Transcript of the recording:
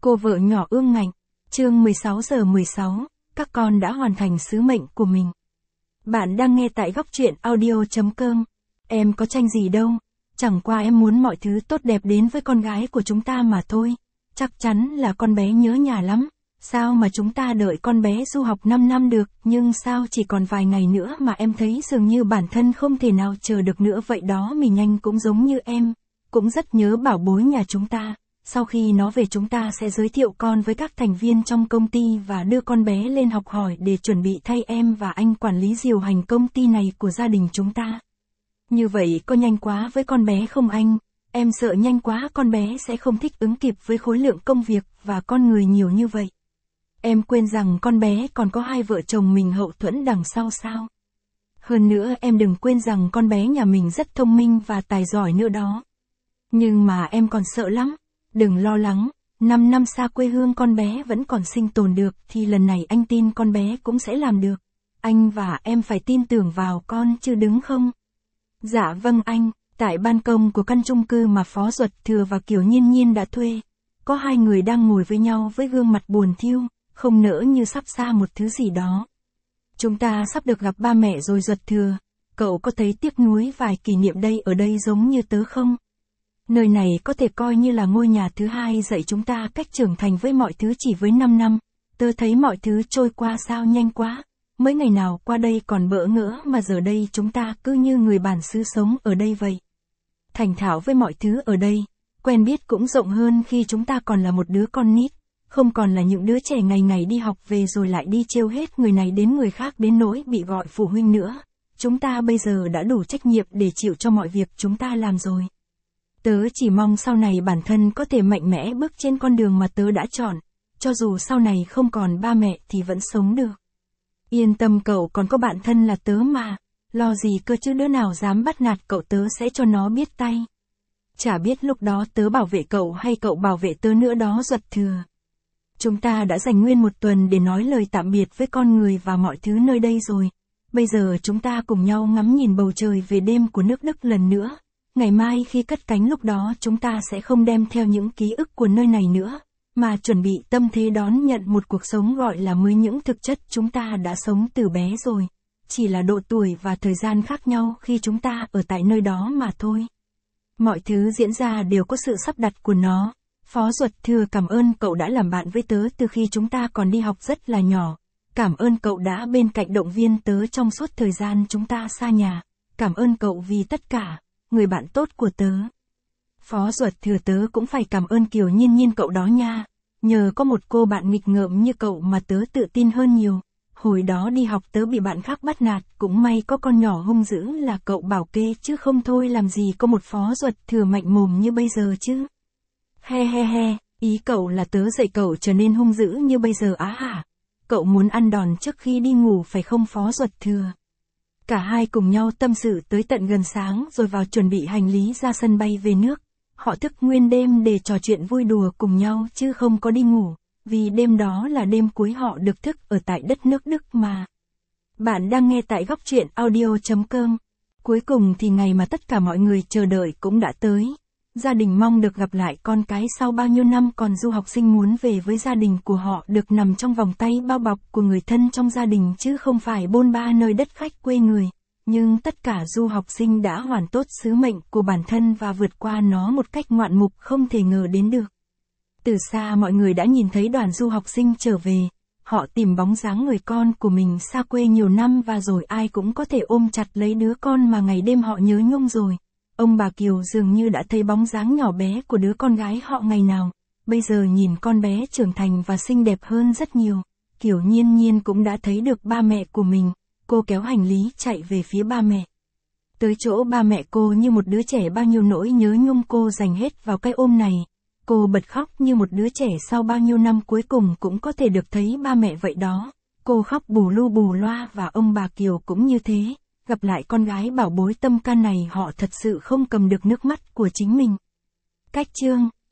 Cô vợ nhỏ ương ngạnh. Chương 16:16, các con đã hoàn thành sứ mệnh của mình. Bạn đang nghe tại góc truyện audio.com. Em có tranh gì đâu, chẳng qua em muốn mọi thứ tốt đẹp đến với con gái của chúng ta mà thôi. Chắc chắn là con bé nhớ nhà lắm. Sao mà chúng ta đợi con bé du học 5 năm được, nhưng sao chỉ còn vài ngày nữa mà em thấy dường như bản thân không thể nào chờ được nữa vậy đó. Mình Anh cũng giống như em, cũng rất nhớ bảo bối nhà chúng ta. Sau khi nó về chúng ta sẽ giới thiệu con với các thành viên trong công ty và đưa con bé lên học hỏi để chuẩn bị thay em và anh quản lý điều hành công ty này của gia đình chúng ta. Như vậy có nhanh quá với con bé không anh? Em sợ nhanh quá con bé sẽ không thích ứng kịp với khối lượng công việc và con người nhiều như vậy. Em quên rằng con bé còn có hai vợ chồng mình hậu thuẫn đằng sau sao? Hơn nữa em đừng quên rằng con bé nhà mình rất thông minh và tài giỏi nữa đó. Nhưng mà em còn sợ lắm. Đừng lo lắng, 5 năm xa quê hương con bé vẫn còn sinh tồn được thì lần này anh tin con bé cũng sẽ làm được. Anh và em phải tin tưởng vào con chứ đứng không? Dạ vâng anh. Tại ban công của căn chung cư mà Phó Duật Thừa và Kiều Nhiên Nhiên đã thuê, có hai người đang ngồi với nhau với gương mặt buồn thiu, không nỡ như sắp xa một thứ gì đó. Chúng ta sắp được gặp ba mẹ rồi Duật Thừa, cậu có thấy tiếc nuối vài kỷ niệm đây ở đây giống như tớ không? Nơi này có thể coi như là ngôi nhà thứ hai dạy chúng ta cách trưởng thành với mọi thứ chỉ với 5 năm. Tớ thấy mọi thứ trôi qua sao nhanh quá. Mấy ngày nào qua đây còn bỡ ngỡ mà giờ đây chúng ta cứ như người bản xứ sống ở đây vậy. Thành thạo với mọi thứ ở đây, quen biết cũng rộng hơn khi chúng ta còn là một đứa con nít, không còn là những đứa trẻ ngày ngày đi học về rồi lại đi trêu hết người này đến người khác đến nỗi bị gọi phụ huynh nữa. Chúng ta bây giờ đã đủ trách nhiệm để chịu cho mọi việc chúng ta làm rồi. Tớ chỉ mong sau này bản thân có thể mạnh mẽ bước trên con đường mà tớ đã chọn, cho dù sau này không còn ba mẹ thì vẫn sống được. Yên tâm cậu còn có bạn thân là tớ mà, lo gì cơ chứ đứa nào dám bắt nạt cậu tớ sẽ cho nó biết tay. Chả biết lúc đó tớ bảo vệ cậu hay cậu bảo vệ tớ nữa đó Duật Thừa. Chúng ta đã dành nguyên một tuần để nói lời tạm biệt với con người và mọi thứ nơi đây rồi. Bây giờ chúng ta cùng nhau ngắm nhìn bầu trời về đêm của nước Đức lần nữa. Ngày mai khi cất cánh lúc đó chúng ta sẽ không đem theo những ký ức của nơi này nữa, mà chuẩn bị tâm thế đón nhận một cuộc sống gọi là mới những thực chất chúng ta đã sống từ bé rồi. Chỉ là độ tuổi và thời gian khác nhau khi chúng ta ở tại nơi đó mà thôi. Mọi thứ diễn ra đều có sự sắp đặt của nó. Phó Duật Thừa cảm ơn cậu đã làm bạn với tớ từ khi chúng ta còn đi học rất là nhỏ. Cảm ơn cậu đã bên cạnh động viên tớ trong suốt thời gian chúng ta xa nhà. Cảm ơn cậu vì tất cả, người bạn tốt của tớ. Phó Duật Thừa tớ cũng phải cảm ơn Kiều Nhiên Nhiên cậu đó nha. Nhờ có một cô bạn nghịch ngợm như cậu mà tớ tự tin hơn nhiều. Hồi đó đi học tớ bị bạn khác bắt nạt, cũng may có con nhỏ hung dữ là cậu bảo kê chứ không thôi làm gì có một Phó Duật Thừa mạnh mồm như bây giờ chứ. He he he, ý cậu là tớ dạy cậu trở nên hung dữ như bây giờ á hả? Cậu muốn ăn đòn trước khi đi ngủ phải không Phó Duật Thừa? Cả hai cùng nhau tâm sự tới tận gần sáng rồi vào chuẩn bị hành lý ra sân bay về nước. Họ thức nguyên đêm để trò chuyện vui đùa cùng nhau chứ không có đi ngủ, vì đêm đó là đêm cuối họ được thức ở tại đất nước Đức mà. Bạn đang nghe tại góc truyện audio.com. Cuối cùng thì ngày mà tất cả mọi người chờ đợi cũng đã tới. Gia đình mong được gặp lại con cái sau bao nhiêu năm, còn du học sinh muốn về với gia đình của họ được nằm trong vòng tay bao bọc của người thân trong gia đình chứ không phải bôn ba nơi đất khách quê người. Nhưng tất cả du học sinh đã hoàn tốt sứ mệnh của bản thân và vượt qua nó một cách ngoạn mục không thể ngờ đến được. Từ xa mọi người đã nhìn thấy đoàn du học sinh trở về. Họ tìm bóng dáng người con của mình xa quê nhiều năm và rồi ai cũng có thể ôm chặt lấy đứa con mà ngày đêm họ nhớ nhung rồi. Ông bà Kiều dường như đã thấy bóng dáng nhỏ bé của đứa con gái họ ngày nào. Bây giờ nhìn con bé trưởng thành và xinh đẹp hơn rất nhiều. Kiều Nhiên Nhiên cũng đã thấy được ba mẹ của mình. Cô kéo hành lý chạy về phía ba mẹ. Tới chỗ ba mẹ cô như một đứa trẻ, bao nhiêu nỗi nhớ nhung cô dành hết vào cái ôm này. Cô bật khóc như một đứa trẻ sau bao nhiêu năm cuối cùng cũng có thể được thấy ba mẹ vậy đó. Cô khóc bù lu bù loa và ông bà Kiều cũng như thế. Gặp lại con gái bảo bối tâm can này họ thật sự không cầm được nước mắt của chính mình. Cách chương